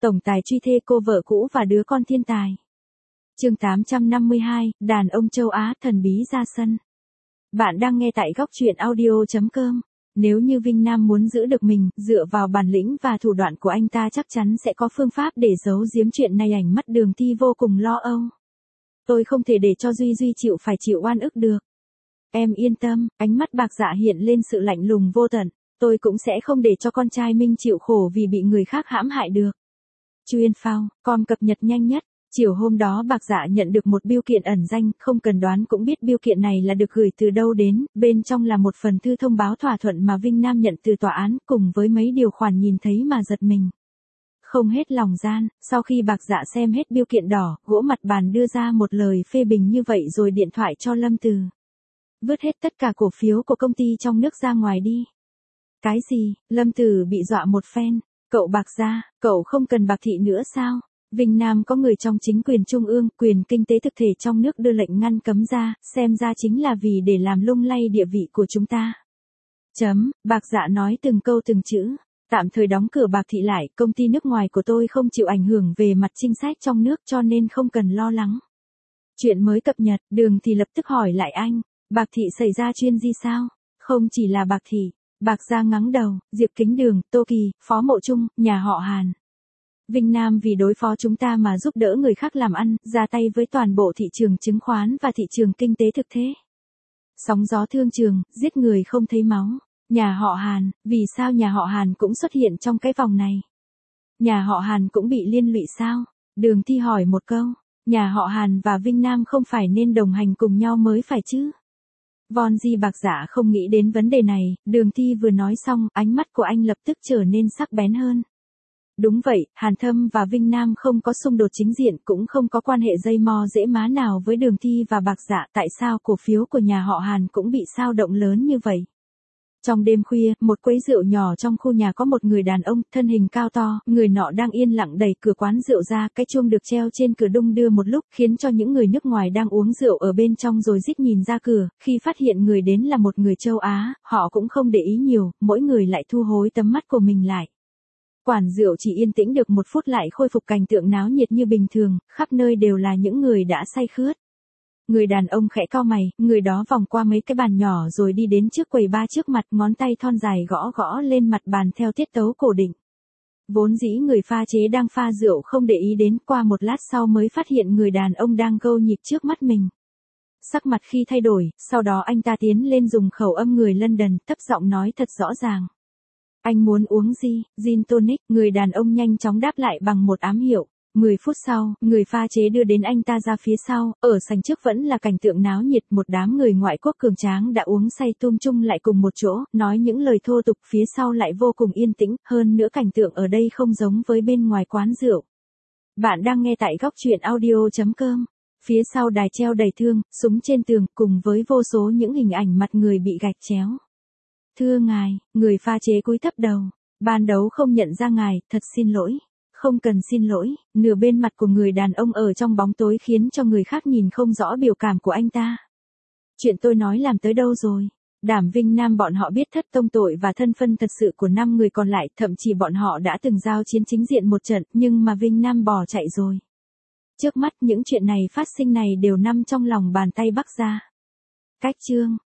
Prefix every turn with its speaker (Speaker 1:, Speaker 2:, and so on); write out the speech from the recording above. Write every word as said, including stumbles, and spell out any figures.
Speaker 1: tổng tài truy thê cô vợ cũ và đứa con thiên tài. Chương tám trăm năm mươi hai, đàn ông châu Á thần bí ra sân. Bạn đang nghe tại góc truyện audio chấm com. Nếu như Vinh Nam muốn giữ được mình, dựa vào bản lĩnh và thủ đoạn của anh ta chắc chắn sẽ có phương pháp để giấu giếm chuyện này. Ảnh mắt Đường Thi vô cùng lo âu. Tôi không thể để cho Duy Duy chịu phải chịu oan ức được. Em yên tâm, ánh mắt Bạc Dạ hiện lên sự lạnh lùng vô tận. Tôi cũng sẽ không để cho con trai Minh chịu khổ vì bị người khác hãm hại được. Chuyên phao, com cập nhật nhanh nhất. Chiều hôm đó Bạc Dạ nhận được một bưu kiện ẩn danh, không cần đoán cũng biết bưu kiện này là được gửi từ đâu đến, bên trong là một phần thư thông báo thỏa thuận mà Vinh Nam nhận từ tòa án, cùng với mấy điều khoản nhìn thấy mà giật mình. Không hết lòng gian, sau khi Bạc Dạ xem hết bưu kiện đỏ, gỗ mặt bàn đưa ra một lời phê bình như vậy rồi điện thoại cho Lâm Từ. Vứt hết tất cả cổ phiếu của công ty trong nước ra ngoài đi. Cái gì? Lâm Từ bị dọa một phen. Cậu Bạc Dạ, cậu không cần Bạc Thị nữa sao? Vinh Nam có người trong chính quyền trung ương, quyền kinh tế thực thể trong nước đưa lệnh ngăn cấm ra, xem ra chính là vì để làm lung lay địa vị của chúng ta. Chấm, Bạc Dạ nói từng câu từng chữ. Tạm thời đóng cửa Bạc Thị lại, công ty nước ngoài của tôi không chịu ảnh hưởng về mặt chính sách trong nước cho nên không cần lo lắng. Chuyện mới cập nhật, Đường thì lập tức hỏi lại anh, Bạc Thị xảy ra chuyện gì sao? Không chỉ là Bạc Thị, Bạc Dạ ngắng đầu, Diệp Kính Đường, Tô Kỳ, Phó Mộ Trung, nhà họ Hàn. Vinh Nam vì đối phó chúng ta mà giúp đỡ người khác làm ăn, ra tay với toàn bộ thị trường chứng khoán và thị trường kinh tế thực thế. Sóng gió thương trường, giết người không thấy máu. Nhà họ Hàn, vì sao nhà họ Hàn cũng xuất hiện trong cái vòng này? Nhà họ Hàn cũng bị liên lụy sao? Đường Thi hỏi một câu, nhà họ Hàn và Vinh Nam không phải nên đồng hành cùng nhau mới phải chứ? Von Di Bạc Dạ không nghĩ đến vấn đề này, Đường Thi vừa nói xong, ánh mắt của anh lập tức trở nên sắc bén hơn. Đúng vậy, Hàn Thâm và Vinh Nam không có xung đột chính diện, cũng không có quan hệ dây mò dễ má nào với Đường Thi và Bạc Dạ, tại sao cổ phiếu của nhà họ Hàn cũng bị xao động lớn như vậy? Trong đêm khuya, một quấy rượu nhỏ trong khu nhà có một người đàn ông, thân hình cao to, người nọ đang yên lặng đẩy cửa quán rượu ra, cái chuông được treo trên cửa đung đưa một lúc, khiến cho những người nước ngoài đang uống rượu ở bên trong rồi rít nhìn ra cửa, khi phát hiện người đến là một người châu Á, họ cũng không để ý nhiều, mỗi người lại thu hối tầm mắt của mình lại. Quán rượu chỉ yên tĩnh được một phút lại khôi phục cảnh tượng náo nhiệt như bình thường, khắp nơi đều là những người đã say khướt. Người đàn ông khẽ cau mày, người đó vòng qua mấy cái bàn nhỏ rồi đi đến trước quầy bar trước mặt, ngón tay thon dài gõ gõ lên mặt bàn theo tiết tấu cổ định. Vốn dĩ người pha chế đang pha rượu không để ý đến, qua một lát sau mới phát hiện người đàn ông đang gâu nhịp trước mắt mình. Sắc mặt khi thay đổi, sau đó anh ta tiến lên dùng khẩu âm người London, thấp giọng nói thật rõ ràng. Anh muốn uống gì? Gin tonic, người đàn ông nhanh chóng đáp lại bằng một ám hiệu. mười phút sau, người pha chế đưa đến anh ta ra phía sau, ở sảnh trước vẫn là cảnh tượng náo nhiệt, một đám người ngoại quốc cường tráng đã uống say tôm chung lại cùng một chỗ, nói những lời thô tục, phía sau lại vô cùng yên tĩnh, hơn nữa cảnh tượng ở đây không giống với bên ngoài quán rượu. Bạn đang nghe tại góc truyện audio chấm com. Phía sau đài treo đầy thương, súng trên tường, cùng với vô số những hình ảnh mặt người bị gạch chéo. Thưa ngài, người pha chế cúi thấp đầu. Ban đấu không nhận ra ngài, thật xin lỗi. Không cần xin lỗi, nửa bên mặt của người đàn ông ở trong bóng tối khiến cho người khác nhìn không rõ biểu cảm của anh ta. Chuyện tôi nói làm tới đâu rồi? Đảm Vinh Nam bọn họ biết thất tông tội và thân phân thật sự của năm người còn lại, thậm chí bọn họ đã từng giao chiến chính diện một trận, nhưng mà Vinh Nam bỏ chạy rồi. Trước mắt những chuyện này phát sinh này đều nằm trong lòng bàn tay Bắc Gia. Cách chương,